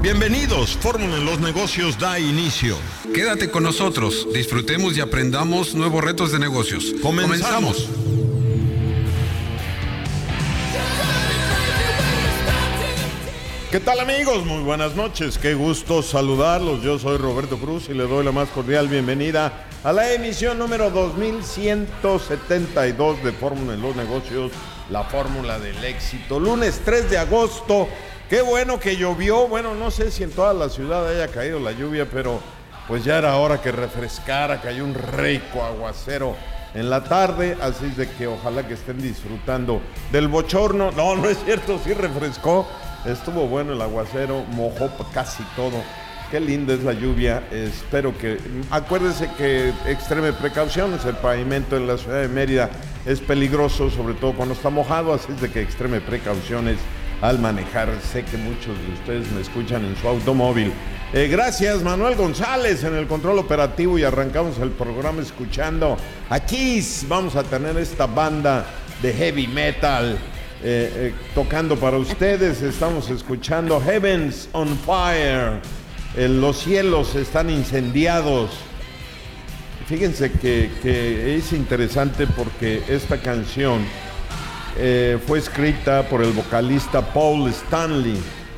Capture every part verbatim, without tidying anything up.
Bienvenidos, Fórmula en los Negocios da inicio. Quédate con nosotros, disfrutemos y aprendamos nuevos retos de negocios. Comenzamos. Comenzamos. ¿Qué tal, amigos? Muy buenas noches, qué gusto saludarlos. Yo soy Roberto Cruz y le doy la más cordial bienvenida a la emisión número dos mil ciento setenta y dos de Fórmula en los Negocios, la fórmula del éxito. Lunes tres de agosto. Qué bueno que llovió. Bueno, no sé si en toda la ciudad haya caído la lluvia, pero pues ya era hora que refrescara, cayó un rico aguacero en la tarde, así es de que ojalá que estén disfrutando del bochorno. No, no es cierto, sí refrescó, estuvo bueno el aguacero, mojó casi todo. Qué linda es la lluvia, espero que... Acuérdense que extreme precauciones, el pavimento en la ciudad de Mérida es peligroso, sobre todo cuando está mojado, así es de que extreme precauciones al manejar. Sé que muchos de ustedes me escuchan en su automóvil. Eh, gracias, Manuel González en el control operativo, y arrancamos el programa escuchando a Kiss. Vamos a tener esta banda de heavy metal eh, eh, tocando para ustedes. Estamos escuchando Heavens on Fire. Eh, los cielos están incendiados. Fíjense que, que es interesante porque esta canción Eh, fue escrita por el vocalista Paul Stanley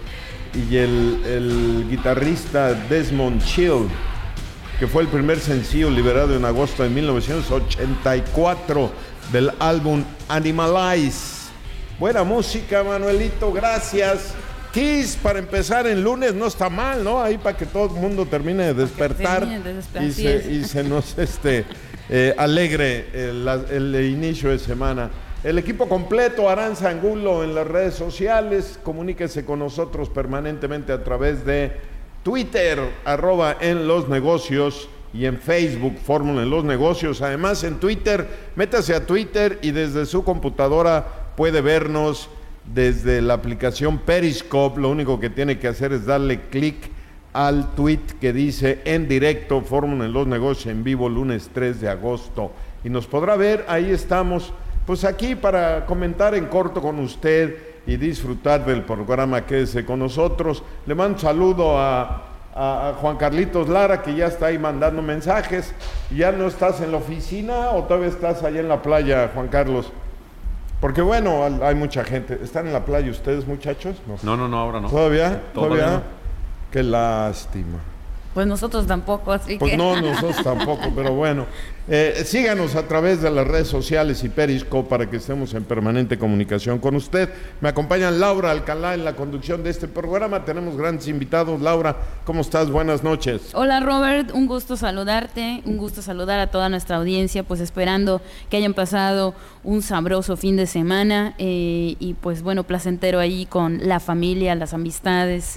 y el, el guitarrista Desmond Child, que fue el primer sencillo liberado en agosto de mil novecientos ochenta y cuatro del álbum Animalize. Buena música, Manuelito, gracias. Kiss, para empezar en lunes, no está mal, ¿no? Ahí para que todo el mundo termine de despertar y se, y se nos este, eh, alegre el, el inicio de semana. El equipo completo, Aranza Angulo en las redes sociales, comuníquese con nosotros permanentemente a través de Twitter, arroba en los negocios, y en Facebook, Fórmula en los Negocios. Además, en Twitter, métase a Twitter y desde su computadora puede vernos desde la aplicación Periscope. Lo único que tiene que hacer es darle clic al tweet que dice en directo, Fórmula en los Negocios en vivo, lunes tres de agosto. Y nos podrá ver, ahí estamos. Pues aquí para comentar en corto con usted y disfrutar del programa. Quédese con nosotros. Le mando un saludo a, a, a Juan Carlitos Lara, que ya está ahí mandando mensajes. ¿Ya no estás en la oficina o todavía estás allá en la playa, Juan Carlos? Porque bueno, hay mucha gente. ¿Están en la playa ustedes, muchachos? No, no, no, no ahora no. ¿Todavía? ¿Todavía? ¿Todavía? Qué lástima. Pues nosotros tampoco, así pues que... no, nosotros tampoco, pero bueno. Eh, síganos a través de las redes sociales y Periscope para que estemos en permanente comunicación con usted. Me acompaña Laura Alcalá en la conducción de este programa. Tenemos grandes invitados. Laura, ¿cómo estás? Buenas noches. Hola, Robert, un gusto saludarte, un gusto saludar a toda nuestra audiencia, pues esperando que hayan pasado un sabroso fin de semana eh, y pues bueno, placentero ahí con la familia, las amistades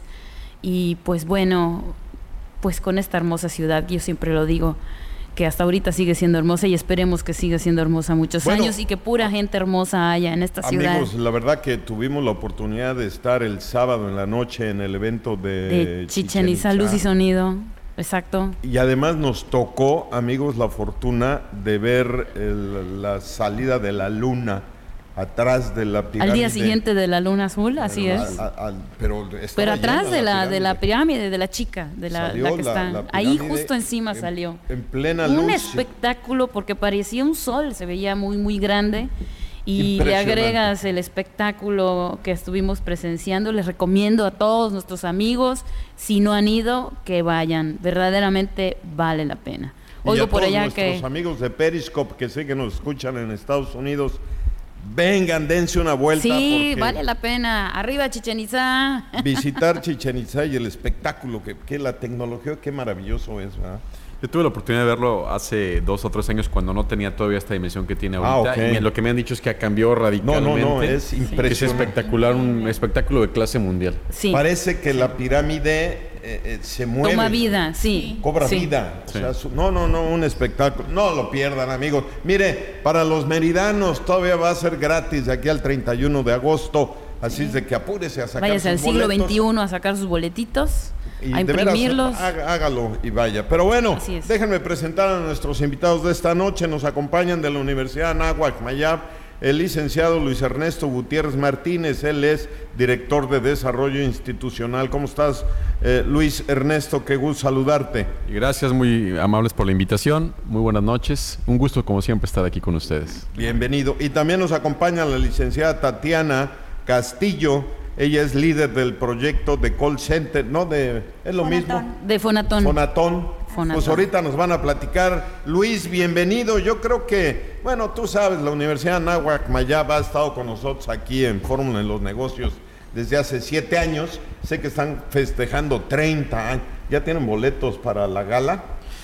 y pues bueno... pues con esta hermosa ciudad, yo siempre lo digo, que hasta ahorita sigue siendo hermosa y esperemos que siga siendo hermosa muchos bueno, años y que pura gente hermosa haya en esta amigos, ciudad. Amigos, la verdad que tuvimos la oportunidad de estar el sábado en la noche en el evento de, de Chichén Itzá, Luz y Sonido, exacto. Y además nos tocó, amigos, la fortuna de ver el, la salida de la luna atrás de la pirámide. Al día siguiente de la luna azul, así a, es. A, a, pero pero atrás de la, la de la pirámide, de la chica, de la, la que está. La ahí justo encima en, salió. En plena luz. Un luz. espectáculo porque parecía un sol, se veía muy, muy grande. Y le agregas el espectáculo que estuvimos presenciando. Les recomiendo a todos nuestros amigos, si no han ido, que vayan. Verdaderamente vale la pena. Oigo y a por todos allá nuestros que... amigos de Periscope que sé que nos escuchan en Estados Unidos, vengan, dense una vuelta. Sí, vale la pena. Arriba Chichén Itzá. Visitar Chichén Itzá y el espectáculo, que, que la tecnología, qué maravilloso es, ¿verdad? Yo tuve la oportunidad de verlo hace dos o tres años cuando no tenía todavía esta dimensión que tiene ahorita. Ah, okay. Y lo que me han dicho es que cambió radicalmente. No, no, no, es impresionante. Es espectacular, un espectáculo de clase mundial. Sí. Parece que la pirámide eh, eh, se mueve. Toma vida, sí. Cobra sí. vida. Sí. O sea, su, no, no, no, un espectáculo. No lo pierdan, amigos. Mire, para los meridanos todavía va a ser gratis de aquí al treinta y uno de agosto. Así sí. es de que apúrese a sacar Váyase sus al siglo boletos. veintiuno a sacar sus boletitos. Y a imprimirlos. De veras, hágalo y vaya. Pero bueno, déjenme presentar a nuestros invitados de esta noche. Nos acompañan de la Universidad Anáhuac Mayab el licenciado Luis Ernesto Gutiérrez Martínez, él es director de Desarrollo Institucional. ¿Cómo estás, eh, Luis Ernesto? Qué gusto saludarte. Gracias, muy amables por la invitación, muy buenas noches, un gusto como siempre estar aquí con ustedes. Bienvenido. Y también nos acompaña la licenciada Tatiana Castillo. Ella es líder del proyecto de call center, ¿no? De, es lo Fonatón. mismo. De Fonatón. Fonatón. Fonatón. Pues ahorita nos van a platicar. Luis, bienvenido. Yo creo que, bueno, tú sabes, la Universidad Anáhuac Mayab ha estado con nosotros aquí en Fórmula en los Negocios desde hace siete años. Sé que están festejando treinta años. ¿Ya tienen boletos para la gala?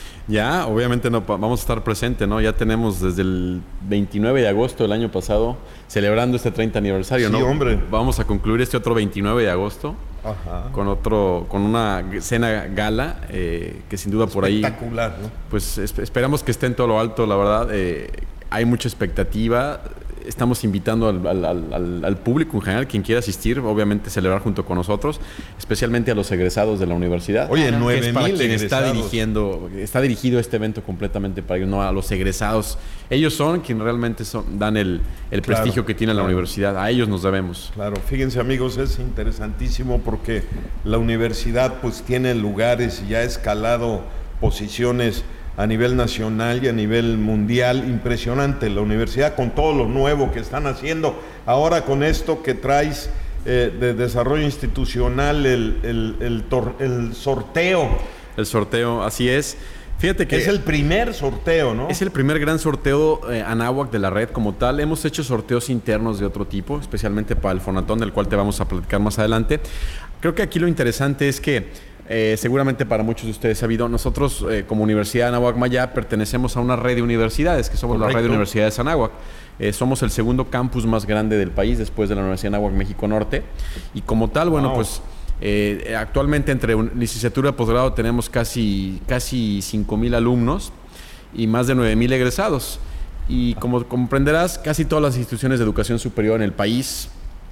Ya, obviamente no, vamos a estar presentes, ¿no? Ya tenemos desde el veintinueve de agosto del año pasado celebrando este treinta aniversario, sí, ¿no? Hombre. Vamos a concluir este otro veintinueve de agosto. Ajá. con otro, con una cena gala eh, que sin duda por ahí espectacular, ¿no? Pues es, esperamos que esté en todo lo alto, la verdad. Eh, hay mucha expectativa. Estamos invitando al, al, al, al público en general, quien quiera asistir, obviamente celebrar junto con nosotros, especialmente a los egresados de la universidad. Oye, nueve mil está dirigiendo, está dirigido este evento completamente para ellos, no a los egresados. Ellos son quienes realmente son, dan el, el claro, prestigio que tiene claro. la universidad. A ellos nos debemos. Claro, fíjense amigos, es interesantísimo porque la universidad pues tiene lugares y ya ha escalado posiciones a nivel nacional y a nivel mundial. Impresionante la universidad con todo lo nuevo que están haciendo. Ahora con esto que traes eh, de desarrollo institucional, el, el, el, tor el sorteo. El sorteo, así es. Fíjate que es el primer sorteo, ¿no? Es el primer gran sorteo eh, Anáhuac de la red como tal. Hemos hecho sorteos internos de otro tipo, especialmente para el Fonatón, del cual te vamos a platicar más adelante. Creo que aquí lo interesante es que Eh, seguramente para muchos de ustedes sabido, nosotros eh, como Universidad Anáhuac Mayab pertenecemos a una red de universidades, que somos Correcto. La red de universidades Anáhuac. Eh, somos el segundo campus más grande del país después de la Universidad Anáhuac México Norte. Y como tal, bueno, wow. pues eh, actualmente entre licenciatura y posgrado tenemos casi, casi cinco mil alumnos y más de nueve mil egresados. Y como comprenderás, casi todas las instituciones de educación superior en el país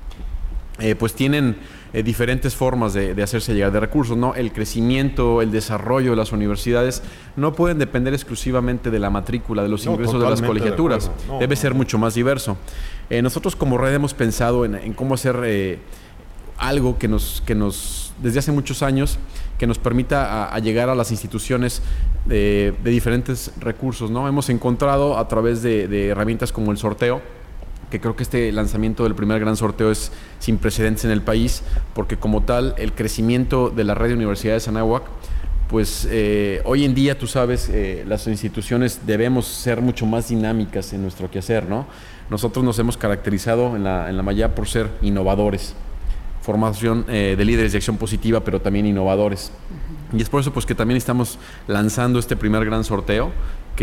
eh, pues tienen Eh, diferentes formas de, de hacerse llegar de recursos, ¿no? El crecimiento, el desarrollo de las universidades no pueden depender exclusivamente de la matrícula, de los no, ingresos de las colegiaturas. De no, Debe no, ser no. mucho más diverso. Eh, nosotros como red hemos pensado en, en cómo hacer eh, algo que nos, que nos, desde hace muchos años, que nos permita a, a llegar a las instituciones de, de diferentes recursos, ¿no? Hemos encontrado a través de, de herramientas como el sorteo, que creo que este lanzamiento del primer gran sorteo es sin precedentes en el país, porque como tal, el crecimiento de la red de universidades Anáhuac, pues eh, hoy en día, tú sabes, eh, las instituciones debemos ser mucho más dinámicas en nuestro quehacer, ¿no? Nosotros nos hemos caracterizado en la, en la Mayab por ser innovadores, formación eh, de líderes de acción positiva, pero también innovadores. Uh-huh. Y es por eso pues que también estamos lanzando este primer gran sorteo,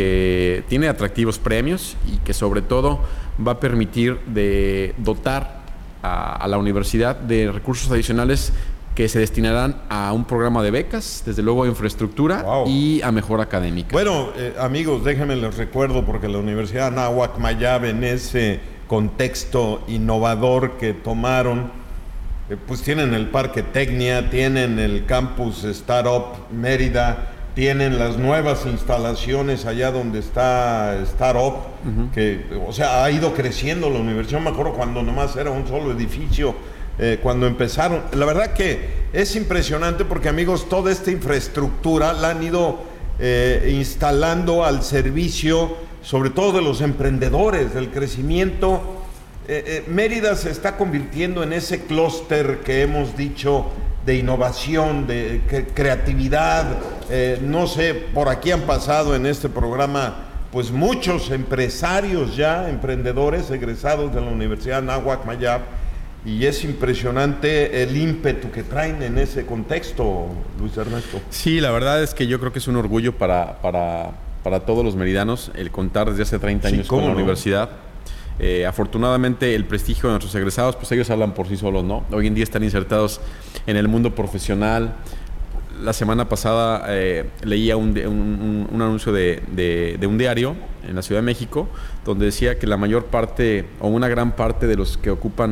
que tiene atractivos premios y que sobre todo va a permitir de dotar a, a la universidad de recursos adicionales que se destinarán a un programa de becas, desde luego a infraestructura wow. y a mejora académica. Bueno, eh, amigos, déjenme les recuerdo, porque la Universidad Anáhuac Mayab, en ese contexto innovador que tomaron, eh, pues tienen el Parque Tecnia, tienen el campus Startup Mérida, tienen las nuevas instalaciones allá donde está Startup, uh-huh. que, o sea, ha ido creciendo la universidad. Me acuerdo cuando nomás era un solo edificio, eh, cuando empezaron. La verdad que es impresionante porque, amigos, toda esta infraestructura la han ido eh, instalando al servicio, sobre todo de los emprendedores, del crecimiento. Eh, eh, Mérida se está convirtiendo en ese clúster que hemos dicho de innovación, de creatividad. Eh, no sé, por aquí han pasado en este programa pues muchos empresarios ya, emprendedores egresados de la Universidad Anáhuac Mayab, y es impresionante el ímpetu que traen en ese contexto, Luis Ernesto. Sí, la verdad es que yo creo que es un orgullo para, para, para todos los meridanos el contar desde hace treinta años sí, con la no? universidad. Eh, afortunadamente el prestigio de nuestros egresados, pues ellos hablan por sí solos, ¿no? Hoy en día están insertados en el mundo profesional. La semana pasada eh, leía un, un, un anuncio de, de, de un diario en la Ciudad de México, donde decía que la mayor parte o una gran parte de los que ocupan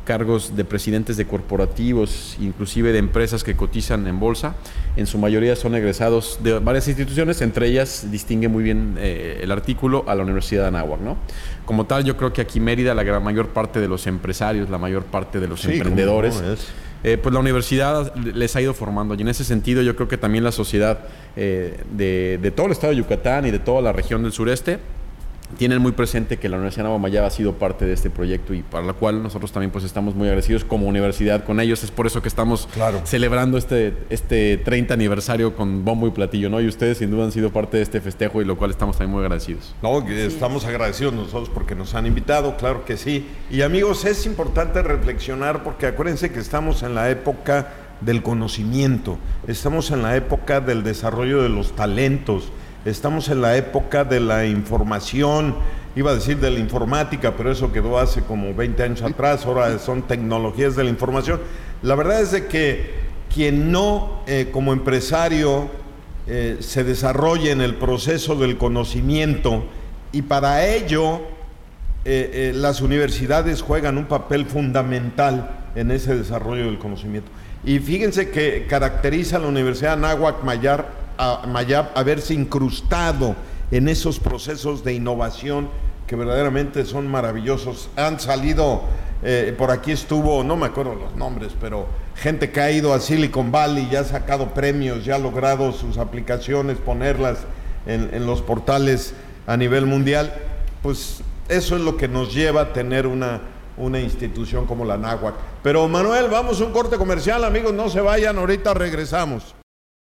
cargos de presidentes de corporativos, inclusive de empresas que cotizan en bolsa. En su mayoría son egresados de varias instituciones, entre ellas distingue muy bien eh, el artículo a la Universidad de Anáhuac, ¿no? Como tal, yo creo que aquí Mérida, la gran mayor parte de los empresarios, la mayor parte de los sí, emprendedores, no es. eh, pues la universidad les ha ido formando. Y en ese sentido yo creo que también la sociedad eh, de, de todo el estado de Yucatán y de toda la región del sureste tienen muy presente que la Universidad de Anáhuac Mayab ha sido parte de este proyecto y para la cual nosotros también pues estamos muy agradecidos como universidad con ellos. Es por eso que estamos claro. celebrando este, este treinta aniversario con bombo y platillo, ¿no? Y ustedes sin duda han sido parte de este festejo y lo cual estamos también muy agradecidos. No, sí. Estamos agradecidos nosotros porque nos han invitado, claro que sí. Y amigos, es importante reflexionar porque acuérdense que estamos en la época del conocimiento, estamos en la época del desarrollo de los talentos, estamos en la época de la información, iba a decir de la informática, pero eso quedó hace como veinte años atrás, ahora son tecnologías de la información. La verdad es de que quien no, eh, como empresario, eh, se desarrolle en el proceso del conocimiento, y para ello eh, eh, las universidades juegan un papel fundamental en ese desarrollo del conocimiento. Y fíjense que caracteriza a la Universidad de Anáhuac Mayab a Mayab haberse incrustado en esos procesos de innovación que verdaderamente son maravillosos. Han salido, eh, por aquí estuvo, no me acuerdo los nombres, pero gente que ha ido a Silicon Valley y ha sacado premios, ya ha logrado sus aplicaciones, ponerlas en, en los portales a nivel mundial. Pues eso es lo que nos lleva a tener una, una institución como la Anáhuac. Pero Manuel, vamos a un corte comercial, amigos, no se vayan, ahorita regresamos.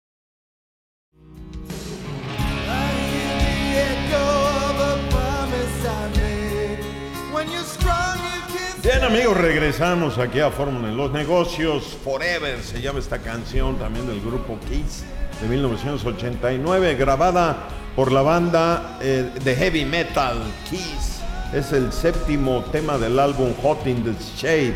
Bien, amigos, regresamos aquí a Fórmula en los Negocios. Forever se llama esta canción también del grupo Kiss de mil novecientos ochenta y nueve, grabada por la banda eh, de heavy metal Kiss. Es el séptimo tema del álbum Hot in the Shade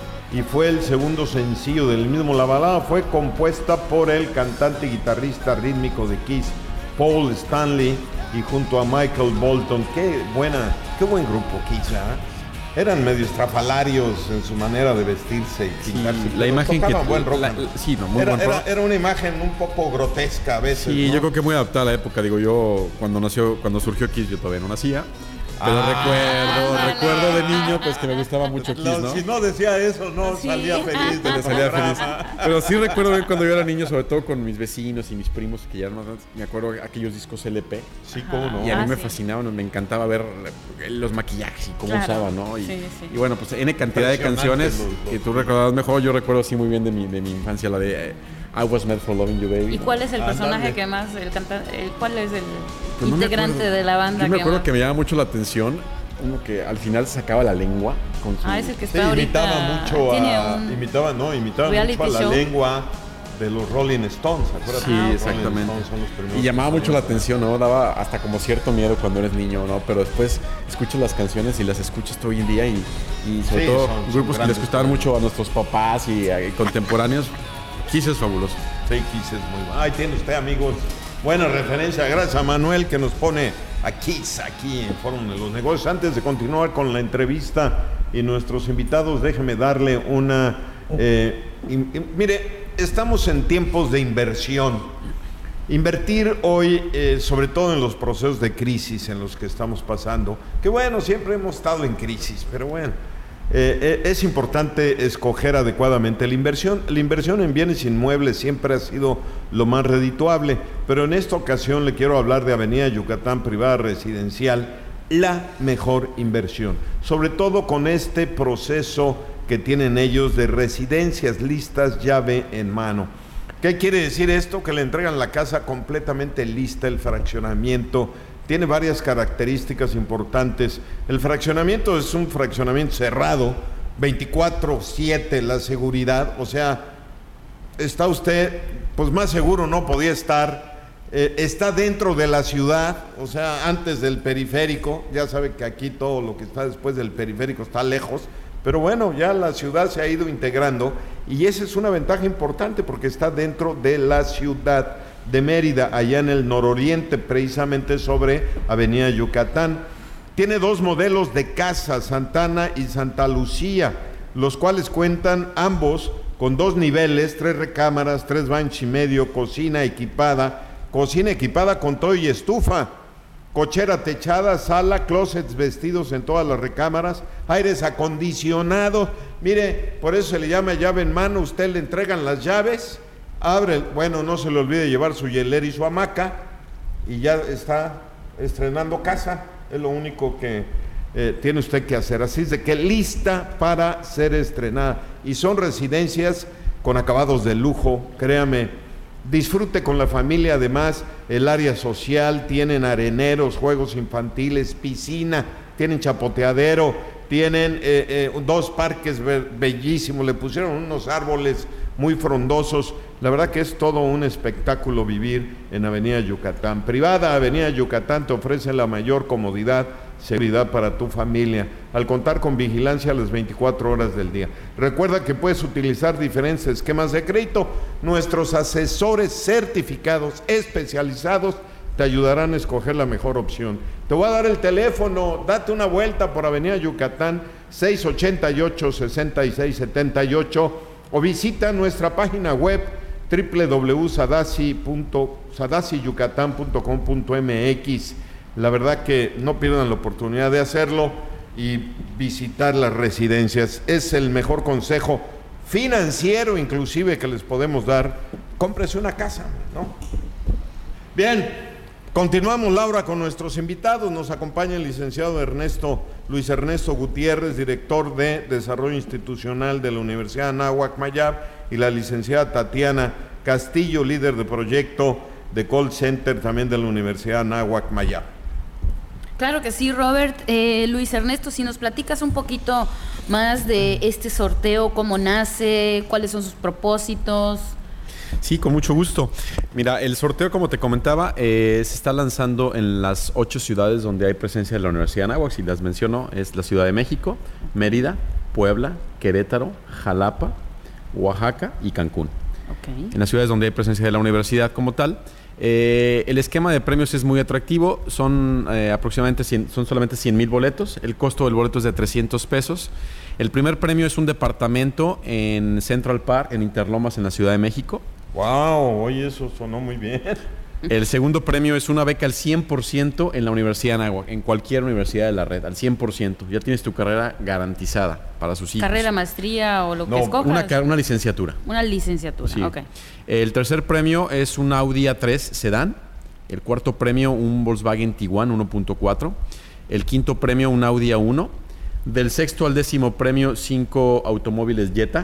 y fue el segundo sencillo del mismo. La balada fue compuesta por el cantante y guitarrista rítmico de Kiss, Paul Stanley, y junto a Michael Bolton. Qué buena, qué buen grupo Kiss, ¿verdad? Eran medio estrafalarios en su manera de vestirse y pintarse. Sí, la imagen que buen rock, la, ¿no? sí, no, muy era, buen rock. Era, era una imagen un poco grotesca a veces. Sí, ¿no? yo creo que muy adaptada a la época. Digo, yo cuando nació, cuando surgió Kiss, yo todavía no nacía. Pero ah, recuerdo, ah, recuerdo de niño, pues que me gustaba mucho Kiss, ¿no? Si no decía eso, no ¿Sí? salía feliz. De salía feliz. Pero sí recuerdo bien cuando yo era niño, sobre todo con mis vecinos y mis primos, que ya eran más grandes, me acuerdo aquellos discos L P. Sí, cómo no. Y a mí ah, me sí. fascinaban, me encantaba ver los maquillajes y cómo claro. usaban, ¿no? Y, sí, sí. y bueno, pues N cantidad de canciones los, los, que tú recordabas mejor. Yo recuerdo sí muy bien de mi, de mi infancia, la de eh, I Was Made for Loving You, Baby. ¿Y cuál es el ah, personaje dale. que más, el canta, el, cuál es el pues integrante no de la banda? Yo me que acuerdo más? que me llama mucho la atención uno que al final sacaba la lengua con su... Ah, es el que está sí, ahorita... imitaba mucho a... Un Imitaba, no, imitaba mucho a la show. lengua de los Rolling Stones, ¿acuerdas? Sí, Ah, exactamente. Y llamaba mucho la atención, ¿no? Daba hasta como cierto miedo cuando eres niño, ¿no? Pero después escuchas las canciones y las escuchas todo hoy en día y, y sobre sí, todo son, grupos son que les gustaban mucho a nuestros papás y, y contemporáneos. Kiss es fabuloso. Sí, Kiss es muy bueno. Ahí tiene usted, amigos, buena referencia. Gracias a Manuel que nos pone a Kiss aquí en Fórmula de los Negocios. Antes de continuar con la entrevista y nuestros invitados, déjeme darle una... Eh, y, y, mire, estamos en tiempos de inversión. Invertir hoy, eh, sobre todo en los procesos de crisis en los que estamos pasando, que bueno, siempre hemos estado en crisis, pero bueno, eh, es importante escoger adecuadamente la inversión. La inversión en bienes inmuebles siempre ha sido lo más redituable, pero en esta ocasión le quiero hablar de Avenida Yucatán Privada Residencial, la mejor inversión, sobre todo con este proceso que tienen ellos de residencias listas llave en mano. ¿Qué quiere decir esto? Que le entregan la casa completamente lista, el fraccionamiento tiene varias características importantes. El fraccionamiento es un fraccionamiento cerrado, veinticuatro siete la seguridad, o sea, está usted, pues más seguro no podía estar, eh, está dentro de la ciudad, o sea, antes del periférico, ya sabe que aquí todo lo que está después del periférico está lejos, pero bueno, ya la ciudad se ha ido integrando y esa es una ventaja importante porque está dentro de la ciudad de Mérida, allá en el nororiente, precisamente sobre Avenida Yucatán. Tiene dos modelos de casa, Santana y Santa Lucía. los cuales cuentan ambos con dos niveles, tres recámaras, tres baños y medio, cocina equipada, cocina equipada con todo y estufa, cochera techada, sala, closets vestidos en todas las recámaras, aires acondicionados. Mire, por eso se le llama llave en mano. Usted le entregan las llaves, abre, bueno, no se le olvide llevar su hielera y su hamaca y ya está estrenando casa. Es lo único que eh, tiene usted que hacer. Así es de que lista para ser estrenada. Y son residencias con acabados de lujo, créame. Disfrute con la familia, además el área social, tienen areneros, juegos infantiles, piscina, tienen chapoteadero, tienen eh, eh, dos parques be- bellísimos, le pusieron unos árboles muy frondosos. La verdad que es todo un espectáculo vivir en Avenida Yucatán. Privada Avenida Yucatán te ofrece la mayor comodidad, seguridad para tu familia, al contar con vigilancia a las veinticuatro horas del día. Recuerda que puedes utilizar diferentes esquemas de crédito. Nuestros asesores certificados, especializados, te ayudarán a escoger la mejor opción. Te voy a dar el teléfono, date una vuelta por Avenida Yucatán, seis ochenta y ocho, sesenta y seis setenta y ocho, o visita nuestra página web doble u doble u doble u punto sadasi yucatán punto com punto m x. La verdad que no pierdan la oportunidad de hacerlo y visitar las residencias. Es el mejor consejo financiero inclusive que les podemos dar. Cómprese una casa, ¿no? Bien, continuamos, Laura, con nuestros invitados. Nos acompaña el licenciado Ernesto, Luis Ernesto Gutiérrez, director de Desarrollo Institucional de la Universidad Anáhuac Mayab, y la licenciada Tatiana Castillo, líder de proyecto de call center también de la Universidad Anáhuac Mayab. Claro que sí, Robert. Eh, Luis Ernesto, si nos platicas un poquito más de este sorteo, cómo nace, cuáles son sus propósitos. Sí, con mucho gusto. Mira, el sorteo, como te comentaba, eh, se está lanzando en las ocho ciudades donde hay presencia de la Universidad de Anáhuac. Si las menciono, es la Ciudad de México, Mérida, Puebla, Querétaro, Jalapa, Oaxaca y Cancún. Okay. En las ciudades donde hay presencia de la universidad como tal. Eh, el esquema de premios es muy atractivo, son eh, aproximadamente cien, son solamente cien mil boletos, el costo del boleto es de trescientos pesos. El primer premio es un departamento en Central Park, en Interlomas, en la Ciudad de México. ¡Wow! Oye, eso sonó muy bien. El segundo premio es una beca al cien por ciento en la Universidad de Anáhuac, en cualquier universidad de la red, al cien por ciento. Ya tienes tu carrera garantizada para sus hijos. Carrera, maestría o lo no, que escojas. Una, una licenciatura. Una licenciatura, sí. Ok. El tercer premio es un Audi A tres sedán. El cuarto premio, un Volkswagen Tiguan uno punto cuatro. El quinto premio, un Audi A uno. Del sexto al décimo premio, cinco automóviles Jetta.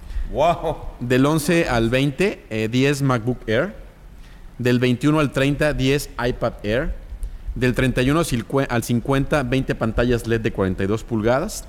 ¡Wow! Del once al veinte, eh, diez MacBook Air. Del veintiuno al treinta, diez iPad Air. Del treinta y uno al cincuenta, veinte pantallas L E D de cuarenta y dos pulgadas.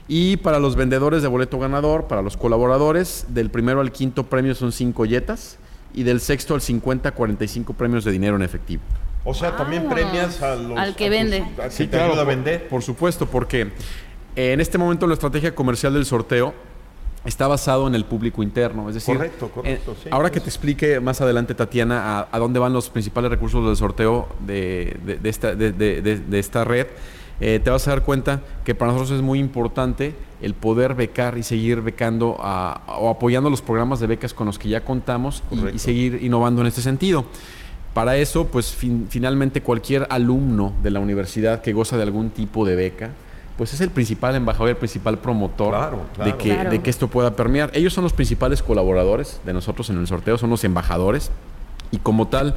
Y para los vendedores de boleto ganador, para los colaboradores, del primero al quinto premio son cinco Jettas. Y del sexto al cincuenta, cuarenta y cinco premios de dinero en efectivo. O sea, también Vámonos. premias a los... Al que a vende. Tus, a Sí, que te claro, ayuda a por, vender. por supuesto, porque eh, en este momento la estrategia comercial del sorteo está basado en el público interno. Es decir, correcto, correcto, eh, sí, ahora pues. que te explique más adelante, Tatiana, a, a dónde van los principales recursos del sorteo de, de, de, esta, de, de, de, de esta red, eh, te vas a dar cuenta que para nosotros es muy importante el poder becar y seguir becando a, a, o apoyando los programas de becas con los que ya contamos y, y seguir innovando en este sentido. Para eso, pues fin, finalmente cualquier alumno de la universidad que goza de algún tipo de beca, pues es el principal embajador, el principal promotor claro, claro. de, que, Claro. de que esto pueda permear. Ellos son los principales colaboradores de nosotros en el sorteo, son los embajadores y como tal,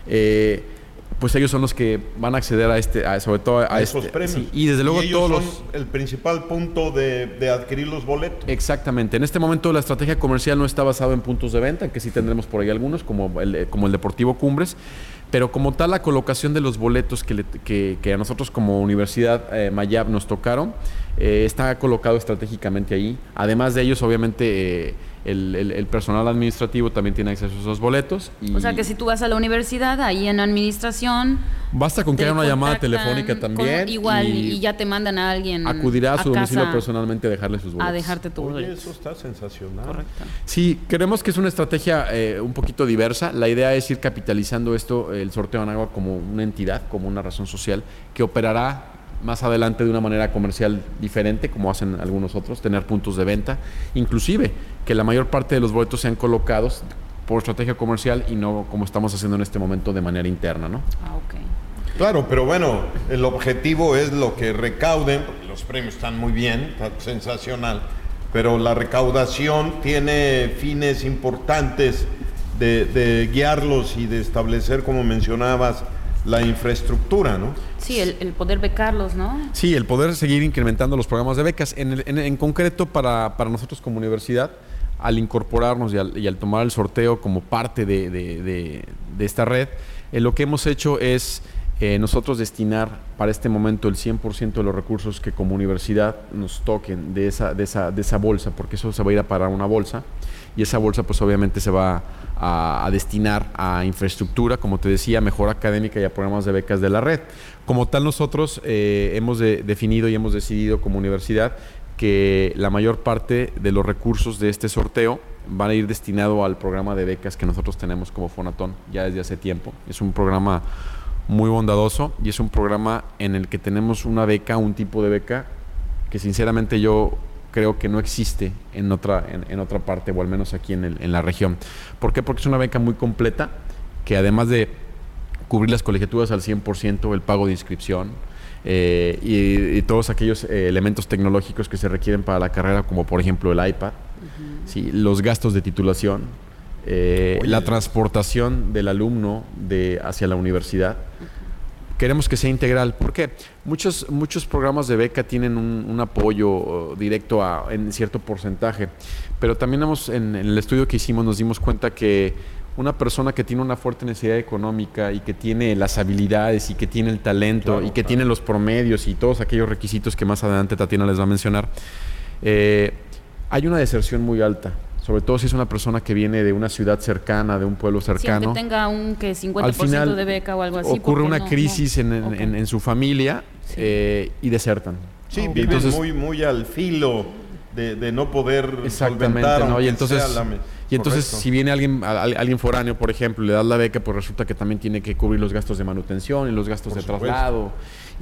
eh, pues ellos son los que van a acceder a este, a, sobre todo a, a esos este, premios. Sí, y desde luego y ellos todos son los... el principal punto de, de adquirir los boletos. Exactamente. En este momento la estrategia comercial no está basada en puntos de venta, que sí tendremos por ahí algunos, como el, como el Deportivo Cumbres, pero como tal la colocación de los boletos que, le, que, que a nosotros como Universidad eh, Mayab nos tocaron, eh, está colocado estratégicamente ahí. Además de ellos, obviamente, eh, el, el, el personal administrativo también tiene acceso a esos boletos. Y O sea que si tú vas a la universidad, ahí en administración... basta con que haya una llamada contactan telefónica también. con- igual y, y ya te mandan a alguien acudirá a su domicilio casa personalmente a dejarle sus boletos. a dejarte tu Oye, boleto. eso está sensacional. Correcto. Sí, creemos que es una estrategia eh, un poquito diversa. La idea es ir capitalizando esto, el sorteo de Anáhuac, como una entidad, como una razón social que operará más adelante de una manera comercial diferente, como hacen algunos otros, tener puntos de venta, inclusive que la mayor parte de los boletos sean colocados por estrategia comercial y no como estamos haciendo en este momento de manera interna, ¿no? Ah, ok. Claro, pero bueno, el objetivo es lo que recauden, porque los premios están muy bien, está sensacional, pero la recaudación tiene fines importantes de, de guiarlos y de establecer, como mencionabas, la infraestructura, ¿no? Sí, el, el poder becarlos, ¿no? Sí, el poder seguir incrementando los programas de becas. En, el, en, en concreto, para, para nosotros como universidad, al incorporarnos y al, y al tomar el sorteo como parte de, de, de, de esta red, eh, lo que hemos hecho es eh, nosotros destinar para este momento el cien por ciento de los recursos que como universidad nos toquen de esa, de esa, de esa bolsa, porque eso se va a ir a parar una bolsa, y esa bolsa pues obviamente se va a, a destinar a infraestructura, como te decía, mejora académica y a programas de becas de la red. Como tal, nosotros eh, hemos de, definido y hemos decidido como universidad que la mayor parte de los recursos de este sorteo van a ir destinado al programa de becas que nosotros tenemos como Fonatón ya desde hace tiempo. Es un programa muy bondadoso y es un programa en el que tenemos una beca, un tipo de beca que sinceramente yo creo que no existe en otra, en, en otra parte, o al menos aquí en, el, en la región. ¿Por qué? Porque es una beca muy completa, que además de cubrir las colegiaturas al cien por ciento, el pago de inscripción eh, y, y todos aquellos eh, elementos tecnológicos que se requieren para la carrera, como por ejemplo el iPad, uh-huh. ¿sí? Los gastos de titulación, eh, la transportación del alumno de, hacia la universidad. Uh-huh. Queremos que sea integral. ¿Por qué? Muchos, muchos programas de beca tienen un, un apoyo directo a, en cierto porcentaje, pero también hemos, en, en el estudio que hicimos nos dimos cuenta que una persona que tiene una fuerte necesidad económica y que tiene las habilidades y que tiene el talento claro, y que claro. tiene los promedios y todos aquellos requisitos que más adelante Tatiana les va a mencionar, eh, hay una deserción muy alta. Sobre todo si es una persona que viene de una ciudad cercana, de un pueblo cercano. Sí, aunque tenga un que cincuenta por ciento de beca o algo así. Ocurre una no, crisis no. En, en, okay. en, en su familia sí. eh, y desertan. Sí, okay. viven entonces, muy, muy al filo de, de no poder exactamente, ¿no? Y entonces, la, y entonces si viene alguien, a, a, alguien foráneo, por ejemplo, le das la beca, pues resulta que también tiene que cubrir los gastos de manutención y los gastos por de supuesto. traslado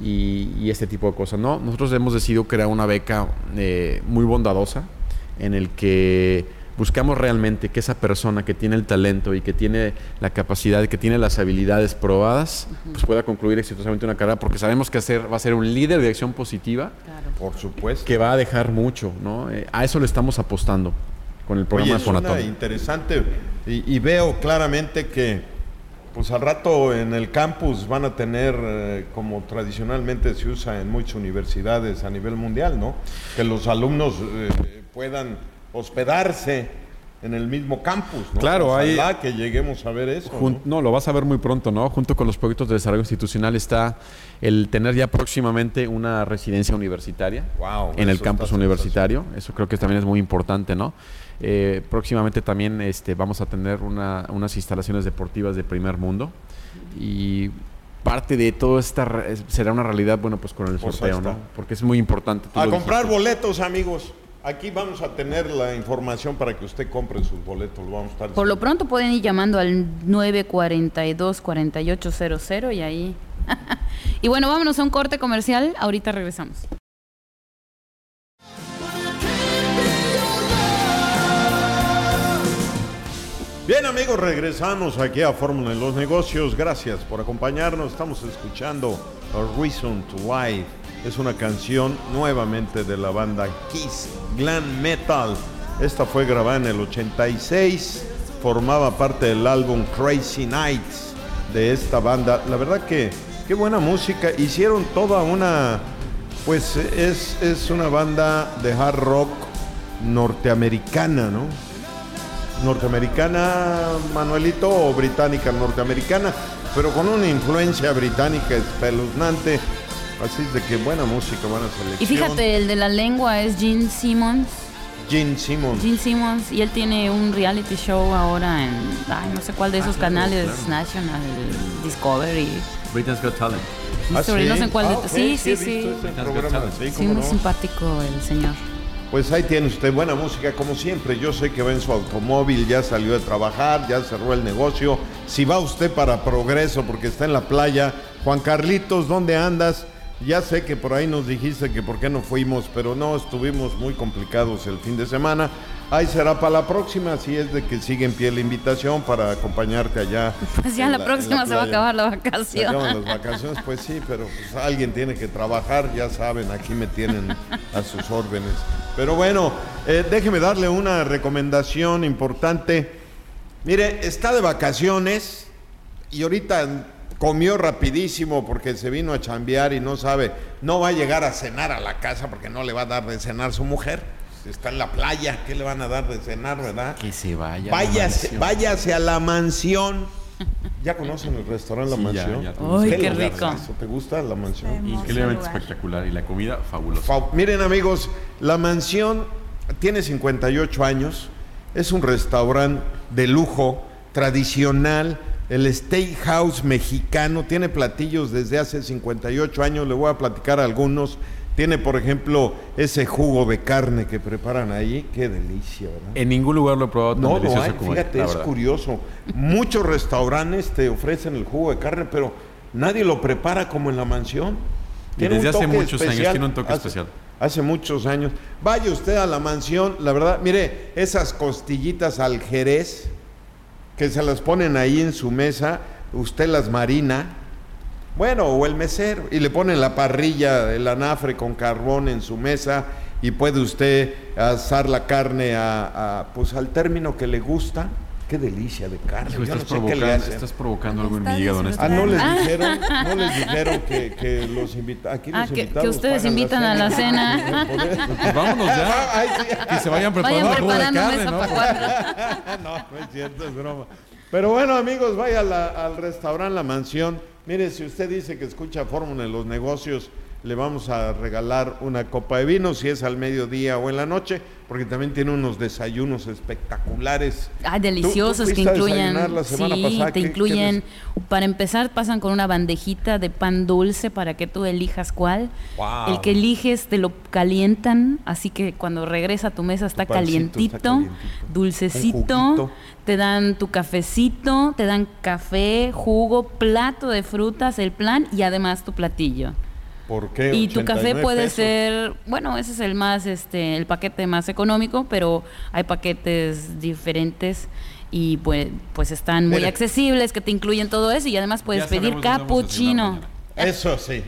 y, y este tipo de cosas, ¿no? Nosotros hemos decidido crear una beca eh, muy bondadosa en el que buscamos realmente que esa persona que tiene el talento y que tiene la capacidad y que tiene las habilidades probadas, uh-huh. pues pueda concluir exitosamente una carrera, porque sabemos que hacer, va a ser un líder de acción positiva, claro. por supuesto, que va a dejar mucho, ¿no? Eh, a eso le estamos apostando con el programa Oye, de Fonatón. Es interesante y, y veo claramente que pues al rato en el campus van a tener, eh, como tradicionalmente se usa en muchas universidades a nivel mundial, ¿no? Que los alumnos eh, puedan hospedarse en el mismo campus, ¿no? Claro, Ojalá hay que lleguemos a ver eso. Jun, ¿no? no, lo vas a ver muy pronto, ¿no? Junto con los proyectos de desarrollo institucional está el tener ya próximamente una residencia universitaria wow, en el campus universitario. Eso creo que también es muy importante, ¿no? Eh, próximamente también este, vamos a tener una, unas instalaciones deportivas de primer mundo y parte de todo esta será una realidad, bueno, pues con el pues sorteo, ¿no? Porque es muy importante. A comprar dijiste. boletos, amigos. Aquí vamos a tener la información para que usted compre sus boletos. Lo vamos a estar Por lo pronto pueden ir llamando al nueve cuatro dos, cuatro ocho cero cero y ahí. Y bueno, vámonos a un corte comercial. Ahorita regresamos. Bien, amigos, regresamos aquí a Fórmula en los Negocios. Gracias por acompañarnos. Estamos escuchando A Reason to Life. Es una canción nuevamente de la banda Kiss Glam Metal. Esta fue grabada en el ochenta y seis. Formaba parte del álbum Crazy Nights de esta banda. La verdad que qué buena música. Hicieron toda una... Pues es, es una banda de hard rock norteamericana, ¿no? Norteamericana, Manuelito, o británica norteamericana, pero con una influencia británica espeluznante. Así es de que buena música, buena selección. Y fíjate, el de la lengua es Gene Simmons. Gene Simmons. Gene Simmons, y él tiene un reality show ahora en, ay, no sé cuál de esos ah, canales, claro, claro. National, Discovery. Britain's Got Talent. History, ah, ¿sí? No sé en cuál ah, de... okay, sí, sí, sí. Sí, sí, sí muy no? simpático el señor. Pues ahí tiene usted buena música, como siempre. Yo sé que va en su automóvil, ya salió de trabajar, ya cerró el negocio. Si va usted para Progreso porque está en la playa, Juan Carlitos, ¿dónde andas? Ya sé que por ahí nos dijiste que por qué no fuimos, pero no, estuvimos muy complicados el fin de semana. Ahí será para la próxima, si es de que sigue en pie la invitación para acompañarte allá. Pues ya la, la próxima la se va a acabar la vacación. Se acaban las vacaciones, pues sí, pero pues alguien tiene que trabajar, ya saben, aquí me tienen a sus órdenes. Pero bueno, eh, déjeme darle una recomendación importante. Mire, está de vacaciones y ahorita comió rapidísimo porque se vino a chambear y no sabe, no va a llegar a cenar a la casa porque no le va a dar de cenar su mujer. Está en la playa, ¿qué le van a dar de cenar, verdad? Que se vaya. Váyase, váyase a la mansión. ¿Ya conocen el restaurante La Sí, Mansión? ya, ya. Uy, qué lugar, rico. eso, ¿te gusta La Mansión? Increíblemente espectacular y la comida fabulosa. Fa- Miren, amigos, La Mansión tiene cincuenta y ocho años, es un restaurante de lujo, tradicional, el steakhouse mexicano, tiene platillos desde hace cincuenta y ocho años, le voy a platicar algunos. Tiene, por ejemplo, ese jugo de carne que preparan ahí, qué delicia, ¿verdad? En ningún lugar lo he probado tan No lo delicioso hay, como ahí, fíjate, la es verdad. curioso. Muchos restaurantes te ofrecen el jugo de carne, pero nadie lo prepara como en La Mansión. Y desde un hace toque muchos años especial. tiene un toque Hace- especial. Hace muchos años. Vaya usted a La Mansión, la verdad, mire, esas costillitas al jerez que se las ponen ahí en su mesa, usted las marina, bueno, o el mesero, y le ponen la parrilla, el anafre con carbón en su mesa, y puede usted asar la carne a, a, pues al término que le gusta. Qué delicia de carne. Hijo, Yo estás, no sé qué le provocando, hacen. estás provocando algo en Está mi hígado en este Ah, no les Ah. dijeron, no les dijeron que, que los invita, aquí Ah, los que- invitados que ustedes pagan invitan a la cena. Pues vámonos ya. Ay, sí. Que se vayan preparando Vayan el jugo de preparando carne, mesa ¿no? para cuatro. No, no es cierto, es broma. Pero bueno, amigos, vaya a la- al restaurante La Mansión. Mire, si usted dice que escucha Fórmula en los negocios, le vamos a regalar una copa de vino, si es al mediodía o en la noche, porque también tiene unos desayunos espectaculares. Ay, deliciosos ¿Tú- tú que fuiste a incluyen. desayunar la semana Sí, pasada? te ¿Qué- qué incluyen. Para empezar, pasan con una bandejita de pan dulce para que tú elijas cuál. Wow. El que eliges te lo calientan, así que cuando regresa a tu mesa está Tu pancito calientito, está calientito. dulcecito. Un juguito. Te dan tu cafecito, te dan café, jugo, plato de frutas, el plan y además tu platillo. ¿Por qué? Y tu ochenta y café nueve puede pesos. ser, bueno, ese es el más, este, el paquete más económico, pero hay paquetes diferentes y pues, pues están muy Mire. accesibles, que te incluyen todo eso y además puedes Ya pedir sabemos dónde vamos a cenar capuchino. mañana. Eso sí.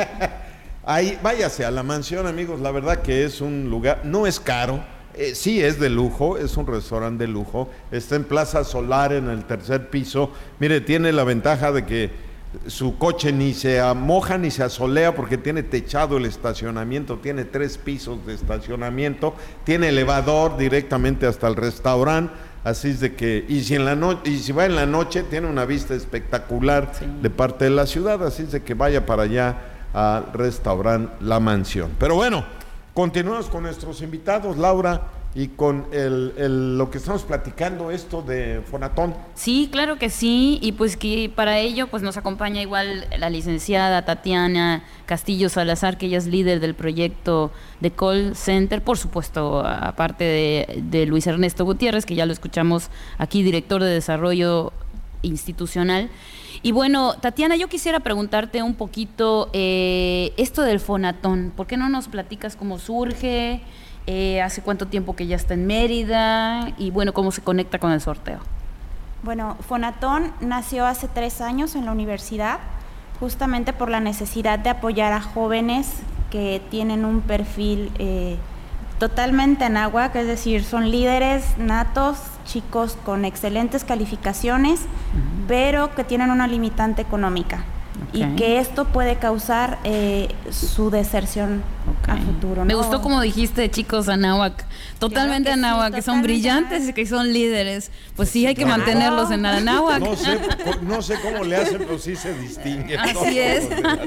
Ahí, váyase a La Mansión, amigos. La verdad que es un lugar, no es caro, eh, sí es de lujo, es un restaurante de lujo. Está en Plaza Solar, en el tercer piso. Mire, tiene la ventaja de que su coche ni se moja ni se asolea porque tiene techado el estacionamiento, tiene tres pisos de estacionamiento, tiene elevador directamente hasta el restaurante. Así es de que, y si en la noche, y si va en la noche, tiene una vista espectacular Sí. de parte de la ciudad, así es de que vaya para allá al restaurante La Mansión. Pero bueno, continuamos con nuestros invitados, Laura, y con el, el- lo que estamos platicando, esto de Fonatón. Sí, claro que sí, y pues que para ello pues nos acompaña igual la licenciada Tatiana Castillo Salazar, que ella es líder del proyecto de Call Center, por supuesto, aparte de, de Luis Ernesto Gutiérrez, que ya lo escuchamos aquí, director de Desarrollo Institucional. Y bueno, Tatiana, yo quisiera preguntarte un poquito eh, esto del Fonatón, ¿por qué no nos platicas cómo surge? Eh, ¿Hace cuánto tiempo que ya está en Mérida? Y bueno, ¿cómo se conecta con el sorteo? Bueno, Fonatón nació hace tres años en la universidad, justamente por la necesidad de apoyar a jóvenes que tienen un perfil eh, totalmente anáhuac, es decir, son líderes natos, chicos con excelentes calificaciones, uh-huh. pero que tienen una limitante económica. Okay. Y que esto puede causar eh, su deserción okay. a futuro, ¿no? Me gustó como dijiste, chicos anáhuac, totalmente que anáhuac, sí, que son brillantes y que son líderes. Pues sí, hay que claro. mantenerlos en anáhuac. No sé, no sé cómo le hacen, pero sí se distinguen. Así es.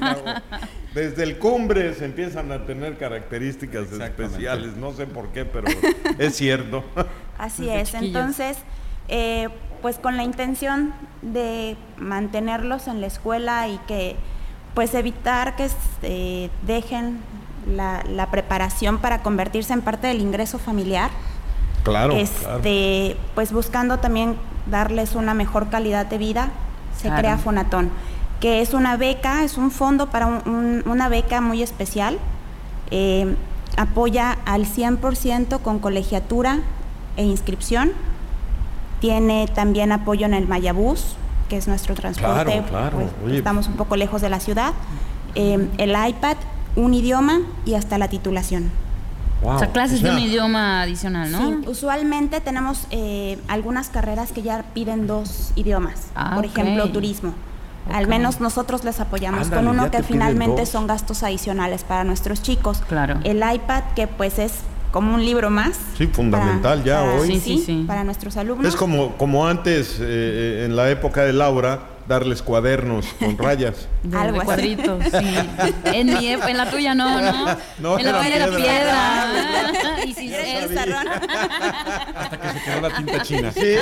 Desde el cumbre se empiezan a tener características especiales, no sé por qué, pero es cierto. Así es, chiquillos. Entonces... Eh, pues con la intención de mantenerlos en la escuela y que pues evitar que eh, dejen la, la preparación para convertirse en parte del ingreso familiar. Claro, este, claro. Pues buscando también darles una mejor calidad de vida, se claro. crea Fonatón. que es una beca, es un fondo para un, un, una beca muy especial. Eh, apoya al cien por ciento con colegiatura e inscripción. Tiene también apoyo en el Mayabús, que es nuestro transporte. Claro, claro. Pues, estamos un poco lejos de la ciudad. Eh, el iPad, un idioma y hasta la titulación. Wow. O sea, clases o sea, de un idioma adicional, ¿no? Sí, usualmente tenemos eh, algunas carreras que ya piden dos idiomas. Ah, Por okay. ejemplo, turismo. Okay. Al menos nosotros les apoyamos Ándale, con uno que finalmente son gastos adicionales para nuestros chicos. Claro. El iPad, que pues es como un libro más. Sí, fundamental para, ya para, hoy. Sí, sí, sí. Para nuestros alumnos. Es como, como antes, eh, en la época de Laura, darles cuadernos con rayas. De, Algo de cuadritos, sí. En, mi, en la tuya no, ¿no? no en la tuya era piedra. piedra. Y si el pizarrón. Hasta que se quedó la tinta china. Sí.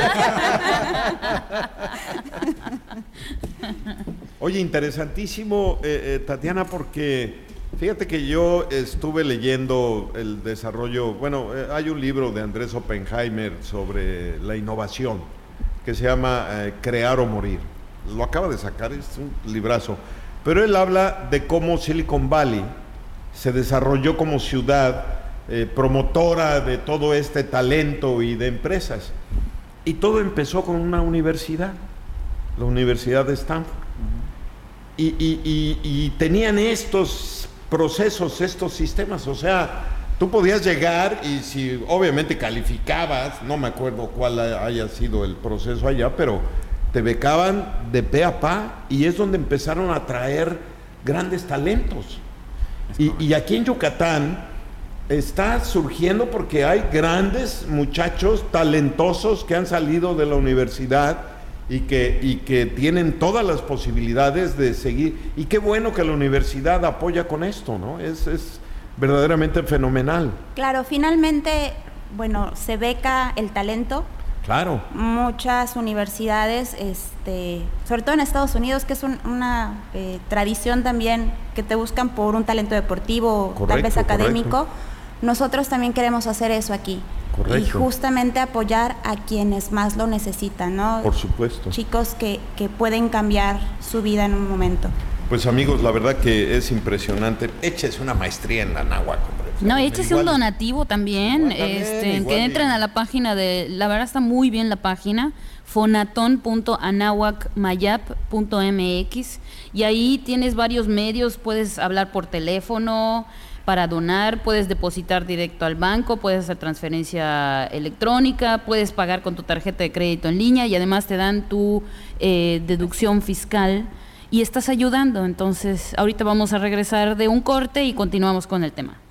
Oye, interesantísimo, eh, eh, Tatiana, porque fíjate que yo estuve leyendo el desarrollo, bueno, eh, hay un libro de Andrés Oppenheimer sobre la innovación que se llama eh, Crear o Morir. Lo acaba de sacar, es un librazo, pero él habla de cómo Silicon Valley se desarrolló como ciudad eh, promotora de todo este talento y de empresas. Y todo empezó con una universidad, la Universidad de Stanford. Y, y, y, y tenían estos procesos, estos sistemas, o sea, tú podías llegar y si obviamente calificabas, no me acuerdo cuál haya sido el proceso allá, pero te becaban de pe a pa y es donde empezaron a traer grandes talentos. Y, y aquí en Yucatán está surgiendo porque hay grandes muchachos talentosos que han salido de la universidad y que, y que tienen todas las posibilidades de seguir. Y qué bueno que la universidad apoya con esto, ¿no? Es, es verdaderamente fenomenal. Claro, finalmente, bueno, se beca el talento. Claro. Muchas universidades, este, sobre todo en Estados Unidos, que es un, una eh, tradición también, que te buscan por un talento deportivo, correcto, tal vez académico. Correcto. Nosotros también queremos hacer eso aquí. Correcto. Y justamente apoyar a quienes más lo necesitan, ¿no? Por supuesto. Chicos que, que pueden cambiar su vida en un momento. Pues amigos, la verdad que es impresionante. Échese una maestría en la Anáhuac, hombre. No, échese un donativo también, igual también este, igual que entren a la página de, la verdad está muy bien la página, fonaton punto anahuac mayap punto eme equis, y ahí tienes varios medios, puedes hablar por teléfono para donar, puedes depositar directo al banco, puedes hacer transferencia electrónica, puedes pagar con tu tarjeta de crédito en línea y además te dan tu eh, deducción fiscal y estás ayudando. Entonces, ahorita vamos a regresar de un corte y continuamos con el tema.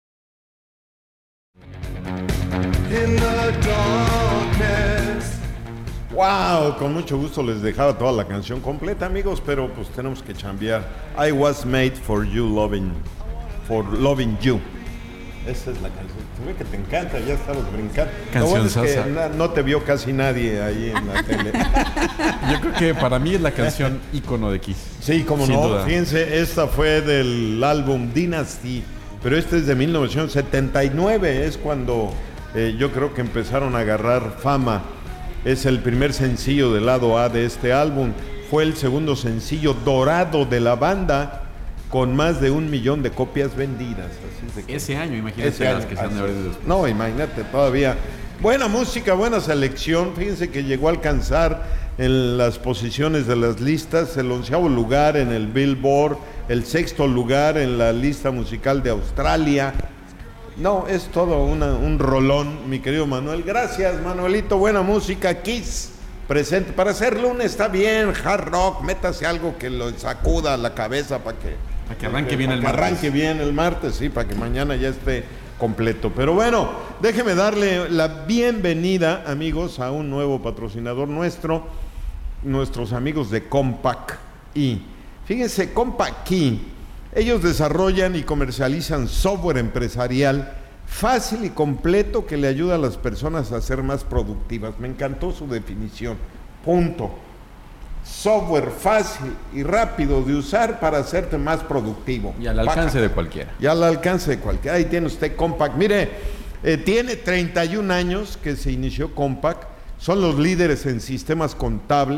Wow, con mucho gusto les dejaba toda la canción completa, amigos, pero pues tenemos que chambear. I was made for you, loving, for loving you. Esa es la canción. Se ve que te encanta, ya estabas brincando. Canción Lo bueno es salsa. que na, no te vio casi nadie ahí en la tele. Yo creo que para mí es la canción ícono de Kiss. Sí, como Sin no. duda. Fíjense, esta fue del álbum Dynasty, pero este es de mil novecientos setenta y nueve, es cuando eh, yo creo que empezaron a agarrar fama. Es el primer sencillo del lado A de este álbum. Fue el segundo sencillo dorado de la banda, con más de un millón de copias vendidas. Así de que ese año, imagínate ese las año, que se han de haber ido después. No, imagínate todavía. Buena música, buena selección. Fíjense que llegó a alcanzar en las posiciones de las listas el onceavo lugar en el Billboard, el sexto lugar en la lista musical de Australia. No, es todo una, un rolón, mi querido Manuel. Gracias, Manuelito. Buena música, Kiss presente. Para hacer lunes está bien, hard rock, métase algo que lo sacuda la cabeza para que, para que arranque bien el martes. Para que arranque bien el martes, sí, para que mañana ya esté completo. Pero bueno, déjeme darle la bienvenida, amigos, a un nuevo patrocinador nuestro, nuestros amigos de Compaq Y. Fíjense, Compaq Y, ellos desarrollan y comercializan software empresarial fácil y completo que le ayuda a las personas a ser más productivas. Me encantó su definición. Punto. Software fácil y rápido de usar para hacerte más productivo. Y al alcance Paca. de cualquiera. Y al alcance de cualquiera. Ahí tiene usted Compaq. Mire, eh, tiene treinta y un años que se inició Compaq. Son los líderes en sistemas contables,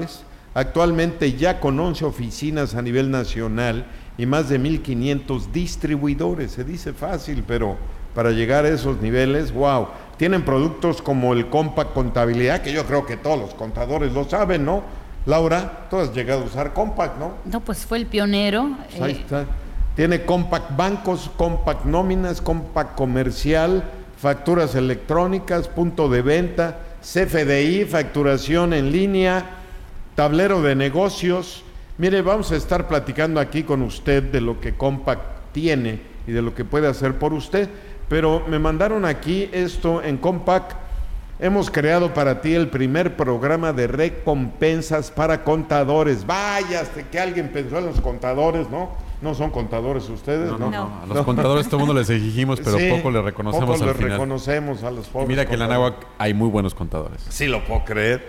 actualmente ya con once oficinas a nivel nacional y más de mil quinientos distribuidores. Se dice fácil, pero para llegar a esos niveles, wow. Tienen productos como el Compact Contabilidad, que yo creo que todos los contadores lo saben, ¿no? Laura, tú has llegado a usar Compact, ¿no? No, pues fue el pionero. Pues ahí eh... está. Tiene Compact Bancos, Compact Nóminas, Compact Comercial, facturas electrónicas, punto de venta, C F D I, facturación en línea, tablero de negocios. Mire, vamos a estar platicando aquí con usted de lo que Compact tiene y de lo que puede hacer por usted, pero me mandaron aquí esto en Compact. Hemos creado para ti el primer programa de recompensas para contadores. Vaya, hasta que alguien pensó en los contadores, ¿no? No son contadores ustedes, ¿no? No, no, no. A los no. contadores todo el mundo les exigimos, pero sí, poco les reconocemos poco al les final. reconocemos a los pobres. Y mira que en la Anáhuac hay muy buenos contadores. Sí, lo puedo creer.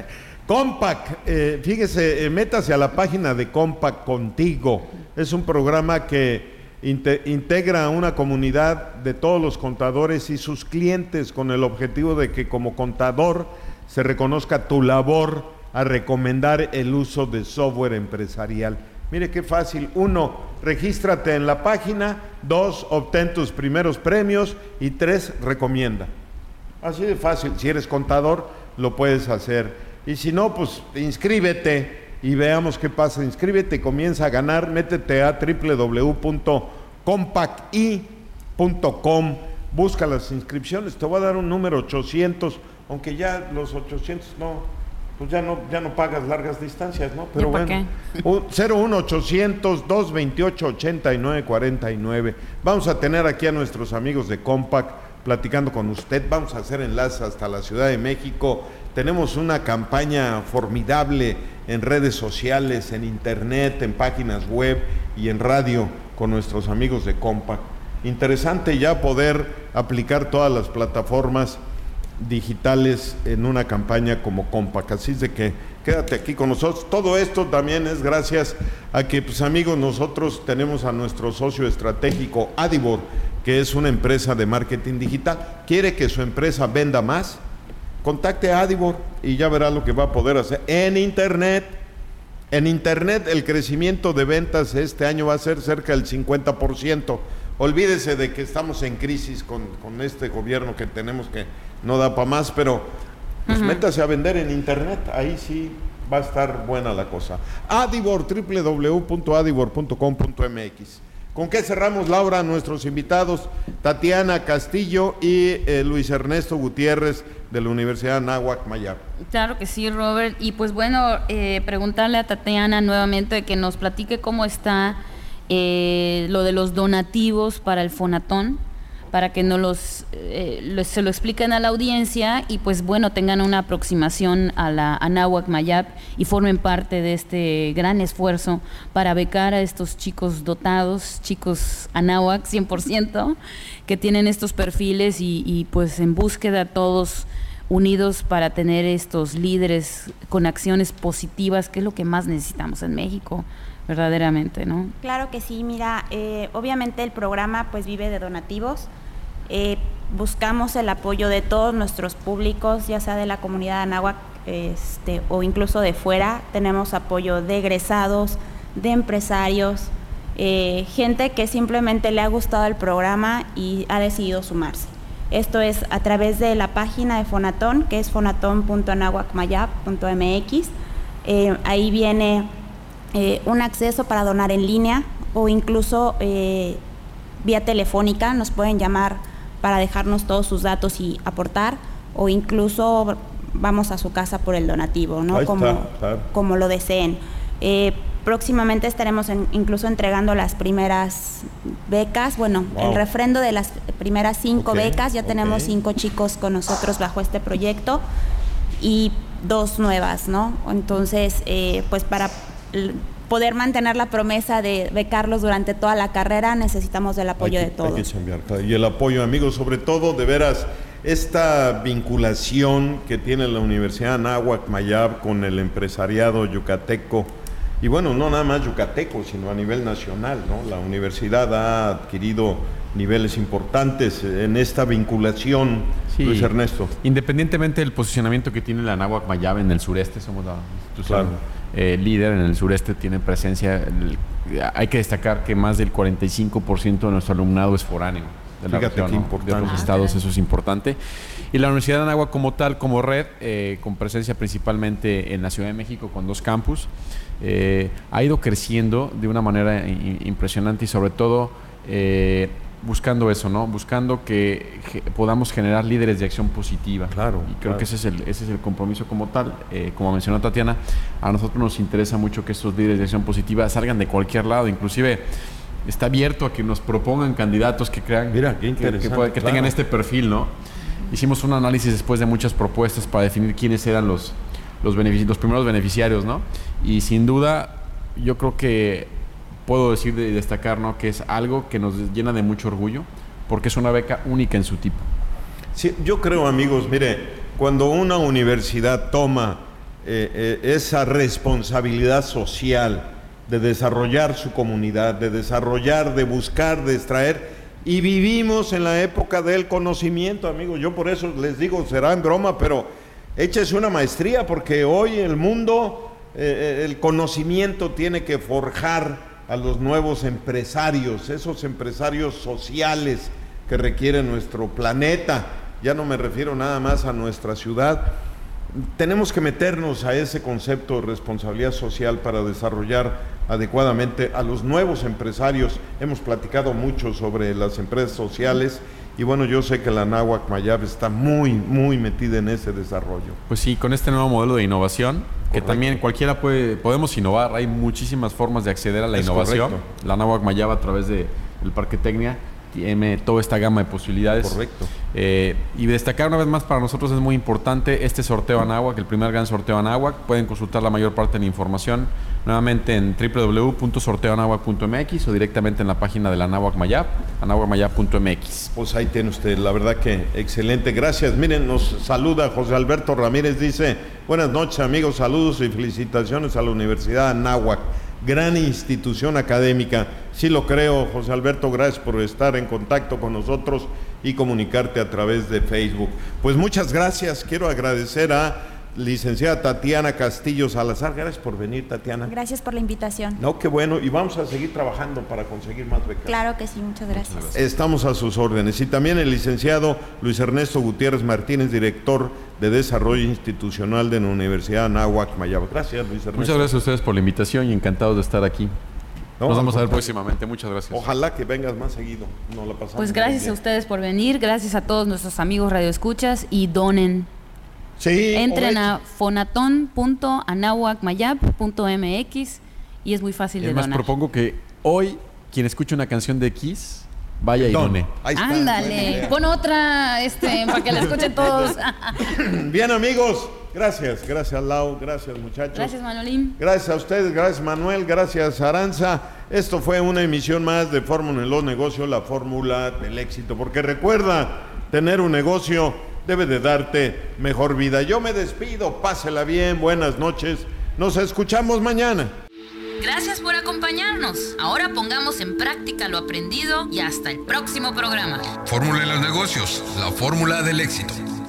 Compact, eh, fíjese, eh, métase a la página de Compact Contigo. Es un programa que inte- integra a una comunidad de todos los contadores y sus clientes con el objetivo de que como contador se reconozca tu labor a recomendar el uso de software empresarial. Mire qué fácil. Uno, regístrate en la página. Dos, obtén tus primeros premios. Y tres, recomienda. Así de fácil. Si eres contador, lo puedes hacer. Y si no, pues inscríbete y veamos qué pasa. Inscríbete y comienza a ganar. Métete a doble u doble u doble u punto compact i punto com. Busca las inscripciones. Te voy a dar un número ochocientos, aunque ya los ochocientos no... pues ya no, ya no pagas largas distancias, ¿no? Pero bueno, cero uno ochocientos, dos veintiocho, ochenta y nueve cuarenta y nueve. Vamos a tener aquí a nuestros amigos de Compact platicando con usted. Vamos a hacer enlace hasta la Ciudad de México. Tenemos una campaña formidable en redes sociales, en internet, en páginas web y en radio con nuestros amigos de Compact. Interesante ya poder aplicar todas las plataformas digitales en una campaña como Compact, así es de que quédate aquí con nosotros. Todo esto también es gracias a que, pues amigos, nosotros tenemos a nuestro socio estratégico Adibor, que es una empresa de marketing digital. ¿Quiere que su empresa venda más? Contacte a Adibor y ya verá lo que va a poder hacer en internet. En internet el crecimiento de ventas este año va a ser cerca del cincuenta por ciento. Olvídese de que estamos en crisis con, con este gobierno que tenemos, que no da para más, pero pues uh-huh. métase a vender en internet, ahí sí va a estar buena la cosa. Adibor, doble u doble u doble u punto adibor punto com punto m x. ¿Con qué cerramos, Laura? Nuestros invitados, Tatiana Castillo y eh, Luis Ernesto Gutiérrez de la Universidad Anáhuac Mayab. Claro que sí, Robert. Y pues bueno, eh, preguntarle a Tatiana nuevamente que nos platique cómo está eh, lo de los donativos para el Fonatón, para que nos los, eh, los se lo expliquen a la audiencia y pues bueno, tengan una aproximación a la Anáhuac Mayab y formen parte de este gran esfuerzo para becar a estos chicos dotados, chicos Anáhuac cien por ciento, que tienen estos perfiles y, y pues en búsqueda todos unidos para tener estos líderes con acciones positivas, que es lo que más necesitamos en México, verdaderamente, ¿no? Claro que sí, mira, eh, obviamente el programa pues vive de donativos. Eh, buscamos el apoyo de todos nuestros públicos, ya sea de la comunidad Anáhuac este, o incluso de fuera. Tenemos apoyo de egresados, de empresarios, eh, gente que simplemente le ha gustado el programa y ha decidido sumarse. Esto es a través de la página de Fonatón, que es fonatón punto anáhuac mayab punto m x. Eh, ahí viene eh, un acceso para donar en línea o incluso eh, vía telefónica. Nos pueden llamar para dejarnos todos sus datos y aportar, o incluso vamos a su casa por el donativo, ¿no? Como, está, claro. como lo deseen. Eh, próximamente estaremos en, incluso entregando las primeras becas, bueno, wow. el refrendo de las primeras cinco okay, becas. Ya okay. tenemos cinco chicos con nosotros bajo este proyecto y dos nuevas, ¿no? Entonces, eh, pues para poder mantener la promesa de becarlos durante toda la carrera, necesitamos del apoyo hay que, de todos. Hay que chambear, y el apoyo, amigos, sobre todo, de veras, esta vinculación que tiene la Universidad Anáhuac Mayab con el empresariado yucateco, y bueno, no nada más yucateco, sino a nivel nacional, ¿no? La universidad ha adquirido niveles importantes en esta vinculación, sí, Luis Ernesto. Independientemente del posicionamiento que tiene la Anáhuac Mayab en el sureste, somos la institución claro. eh, líder en el sureste, tiene presencia. El, hay que destacar que más del cuarenta y cinco por ciento de nuestro alumnado es foráneo de la Fíjate región, qué ¿no? De otros Ah, estados, caray. eso es importante. Y la Universidad de Anáhuac como tal, como red, eh, con presencia principalmente en la Ciudad de México con dos campus, eh, ha ido creciendo de una manera i- impresionante y sobre todo eh, buscando eso, ¿no? Buscando que ge- podamos generar líderes de acción positiva. Claro, Y creo claro. que ese es el, ese es el compromiso como tal. Eh, como mencionó Tatiana, a nosotros nos interesa mucho que estos líderes de acción positiva salgan de cualquier lado, inclusive está abierto a que nos propongan candidatos que crean Mira, qué que- interesante, que, pueda- que claro. tengan este perfil, ¿no? Hicimos un análisis después de muchas propuestas para definir quiénes eran los, los, benefici- los primeros beneficiarios, ¿no? Y sin duda, yo creo que puedo decir y destacar, ¿no? Que es algo que nos llena de mucho orgullo, porque es una beca única en su tipo. Sí, yo creo, amigos, mire, cuando una universidad toma eh, eh, esa responsabilidad social de desarrollar su comunidad, de desarrollar, de buscar, de extraer, y vivimos en la época del conocimiento, amigos. Yo por eso les digo, será en broma, pero échese una maestría, porque hoy el mundo, eh, el conocimiento tiene que forjar a los nuevos empresarios, esos empresarios sociales que requiere nuestro planeta. Ya no me refiero nada más a nuestra ciudad. Tenemos que meternos a ese concepto de responsabilidad social para desarrollar adecuadamente a los nuevos empresarios. Hemos platicado mucho sobre las empresas sociales y bueno, yo sé que la Anáhuac Mayab está muy, muy metida en ese desarrollo. Pues sí, con este nuevo modelo de innovación, que Correcto. también cualquiera puede, podemos innovar, hay muchísimas formas de acceder a la Es innovación. correcto. La Anáhuac Mayab a través de, del Parque Tecnia tiene toda esta gama de posibilidades. Correcto. Eh, y destacar una vez más, para nosotros es muy importante este sorteo Anáhuac, el primer gran sorteo Anáhuac. Pueden consultar la mayor parte de la información nuevamente en doble u doble u doble u punto sorteo anáhuac punto m x o directamente en la página de la Anáhuac Mayab, anáhuac mayab punto m x. Pues ahí tiene usted, la verdad que excelente, gracias. Miren, nos saluda José Alberto Ramírez, dice, buenas noches amigos, saludos y felicitaciones a la Universidad Anáhuac, gran institución académica. Sí lo creo, José Alberto, gracias por estar en contacto con nosotros y comunicarte a través de Facebook. Pues muchas gracias, quiero agradecer a licenciada Tatiana Castillo Salazar, gracias por venir, Tatiana. Gracias por la invitación. No, qué bueno, y vamos a seguir trabajando para conseguir más becas. Claro que sí, muchas gracias. Estamos a sus órdenes. Y también el licenciado Luis Ernesto Gutiérrez Martínez, director de Desarrollo Institucional de la Universidad Anáhuac Mayab. Gracias, Luis Ernesto. Muchas gracias a ustedes por la invitación y encantados de estar aquí. No, Nos vamos a ver al contrario. próximamente. Muchas gracias. Ojalá que vengas más seguido. Nos la pasamos Pues muy gracias bien. a ustedes por venir, gracias a todos nuestros amigos radioescuchas y donen. Sí, Entren oye, a fonaton punto anáhuac mayab punto m x y es muy fácil Y de además donar. propongo que hoy, quien escuche una canción de Kiss, vaya y Don, done. ahí está, buena Ándale, idea. pon otra, este, para que la escuchen todos. Bien, amigos. Gracias, gracias, Lau. Gracias, muchachos. Gracias, Manolín. Gracias a ustedes, gracias Manuel, gracias Aranza. Esto fue una emisión más de Fórmula en los Negocios, la fórmula del éxito. Porque recuerda, tener un negocio debe de darte mejor vida. Yo me despido, pásela bien, buenas noches. Nos escuchamos mañana. Gracias por acompañarnos. Ahora pongamos en práctica lo aprendido y hasta el próximo programa. Fórmula en los negocios, la fórmula del éxito.